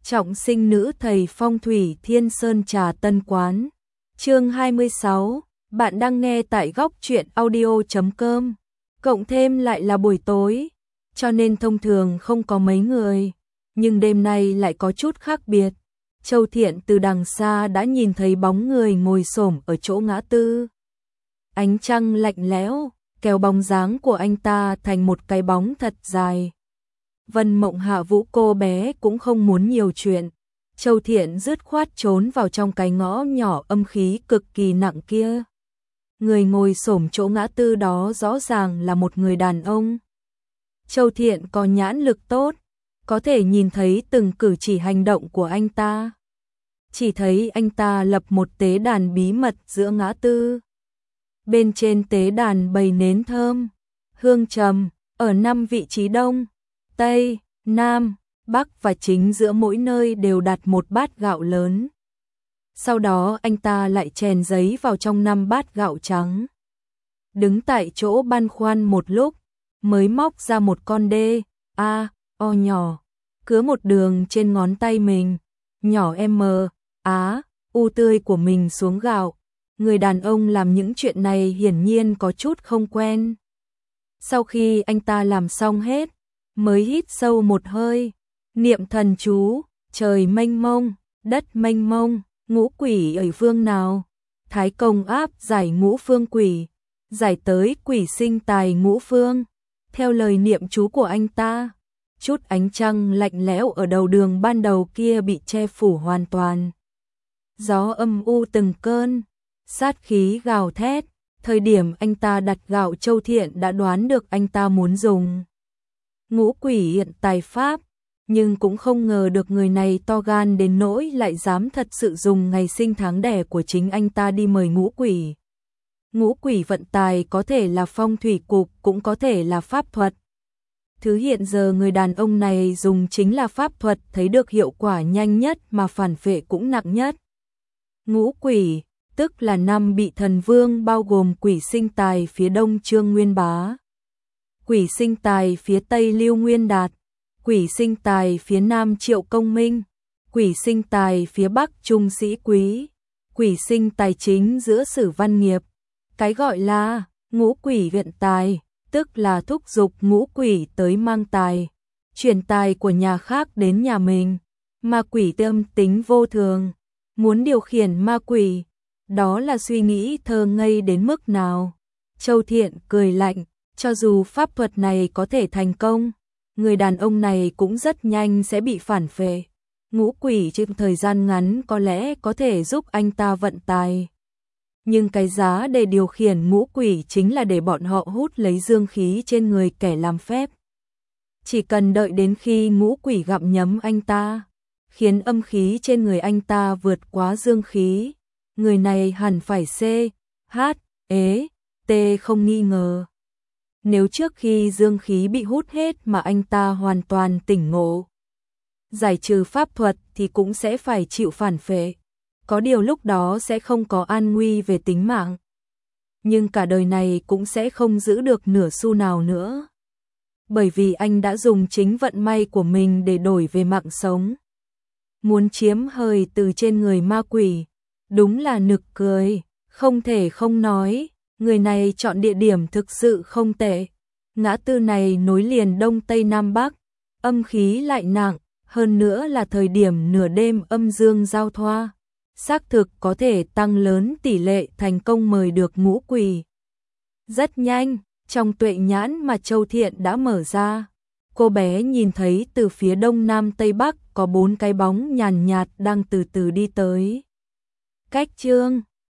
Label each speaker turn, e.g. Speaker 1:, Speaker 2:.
Speaker 1: Trọng sinh nữ thầy phong thủy Thiên Sơn Trà Tân Quán. Chương 26, bạn đang nghe tại góc truyện audio.com. Cộng thêm lại là buổi tối, cho nên thông thường không có mấy người, nhưng đêm nay lại có chút khác biệt. Châu Thiện từ đằng xa đã nhìn thấy bóng người ngồi xổm ở chỗ ngã tư. Ánh trăng lạnh lẽo, kéo bóng dáng của anh ta thành một cái bóng thật dài. Vân Mộng Hạ Vũ cô bé cũng không muốn nhiều chuyện. Châu Thiện dứt khoát trốn vào trong cái ngõ nhỏ âm khí cực kỳ nặng kia. Người ngồi xổm chỗ ngã tư đó rõ ràng là một người đàn ông. Châu Thiện có nhãn lực tốt, có thể nhìn thấy từng cử chỉ hành động của anh ta. Chỉ thấy anh ta lập một tế đàn bí mật giữa ngã tư. Bên trên tế đàn bày nến thơm, hương trầm, ở 5 vị trí đông, Tây, Nam, Bắc và chính giữa mỗi nơi đều đặt một bát gạo lớn. Sau đó anh ta lại chèn giấy vào trong 5 bát gạo trắng. Đứng tại chỗ băn khoăn một lúc, mới móc ra một con O nhỏ, cứa một đường trên ngón tay mình, nhỏ U tươi của mình xuống gạo. Người đàn ông làm những chuyện này hiển nhiên có chút không quen. Sau khi anh ta làm xong hết, mới hít sâu một hơi, niệm thần chú, trời mênh mông, đất mênh mông, ngũ quỷ ở phương nào, thái công áp giải ngũ phương quỷ, giải tới quỷ sinh tài ngũ phương. Theo lời niệm chú của anh ta, chút ánh trăng lạnh lẽo ở đầu đường ban đầu kia bị che phủ hoàn toàn. Gió âm u từng cơn, sát khí gào thét. Thời điểm anh ta đặt gạo, Châu Thiện đã đoán được anh ta muốn dùng ngũ quỷ hiện tài pháp, nhưng cũng không ngờ được người này to gan đến nỗi lại dám thật sự dùng ngày sinh tháng đẻ của chính anh ta đi mời ngũ quỷ. Ngũ quỷ vận tài có thể là phong thủy cục, cũng có thể là pháp thuật. Thứ hiện giờ người đàn ông này dùng chính là pháp thuật, thấy được hiệu quả nhanh nhất mà phản phệ cũng nặng nhất. Ngũ quỷ, tức là 5 vị thần vương, bao gồm quỷ sinh tài phía đông Trương Nguyên Bá, quỷ sinh tài phía tây Lưu Nguyên Đạt, quỷ sinh tài phía nam Triệu Công Minh, quỷ sinh tài phía bắc Trung Sĩ Quý, quỷ sinh tài chính giữa Sử Văn Nghiệp. Cái gọi là ngũ quỷ viện tài, tức là thúc giục ngũ quỷ tới mang tài, chuyển tài của nhà khác đến nhà mình. Ma quỷ tâm tính vô thường, muốn điều khiển ma quỷ, đó là suy nghĩ thơ ngây đến mức nào. Châu Thiện cười lạnh, cho dù pháp thuật này có thể thành công, người đàn ông này cũng rất nhanh sẽ bị phản phệ. Ngũ quỷ trong thời gian ngắn có lẽ có thể giúp anh ta vận tài, nhưng cái giá để điều khiển ngũ quỷ chính là để bọn họ hút lấy dương khí trên người kẻ làm phép. Chỉ cần đợi đến khi ngũ quỷ gặm nhấm anh ta, khiến âm khí trên người anh ta vượt quá dương khí, người này hẳn phải T không nghi ngờ. Nếu trước khi dương khí bị hút hết mà anh ta hoàn toàn tỉnh ngộ, giải trừ pháp thuật thì cũng sẽ phải chịu phản phệ. Có điều lúc đó sẽ không có an nguy về tính mạng, nhưng cả đời này cũng sẽ không giữ được nửa xu nào nữa. Bởi vì anh đã dùng chính vận may của mình để đổi về mạng sống. Muốn chiếm hời từ trên người ma quỷ, đúng là nực cười. Không thể không nói, người này chọn địa điểm thực sự không tệ. Ngã tư này nối liền Đông Tây Nam Bắc, âm khí lại nặng, hơn nữa là thời điểm nửa đêm âm dương giao thoa, xác thực có thể tăng lớn tỷ lệ thành công mời được ngũ quỷ. Rất nhanh, trong tuệ nhãn mà Châu Thiện đã mở ra, cô bé nhìn thấy từ phía đông nam tây bắc có 4 cái bóng nhàn nhạt đang từ từ đi tới. Cách Trương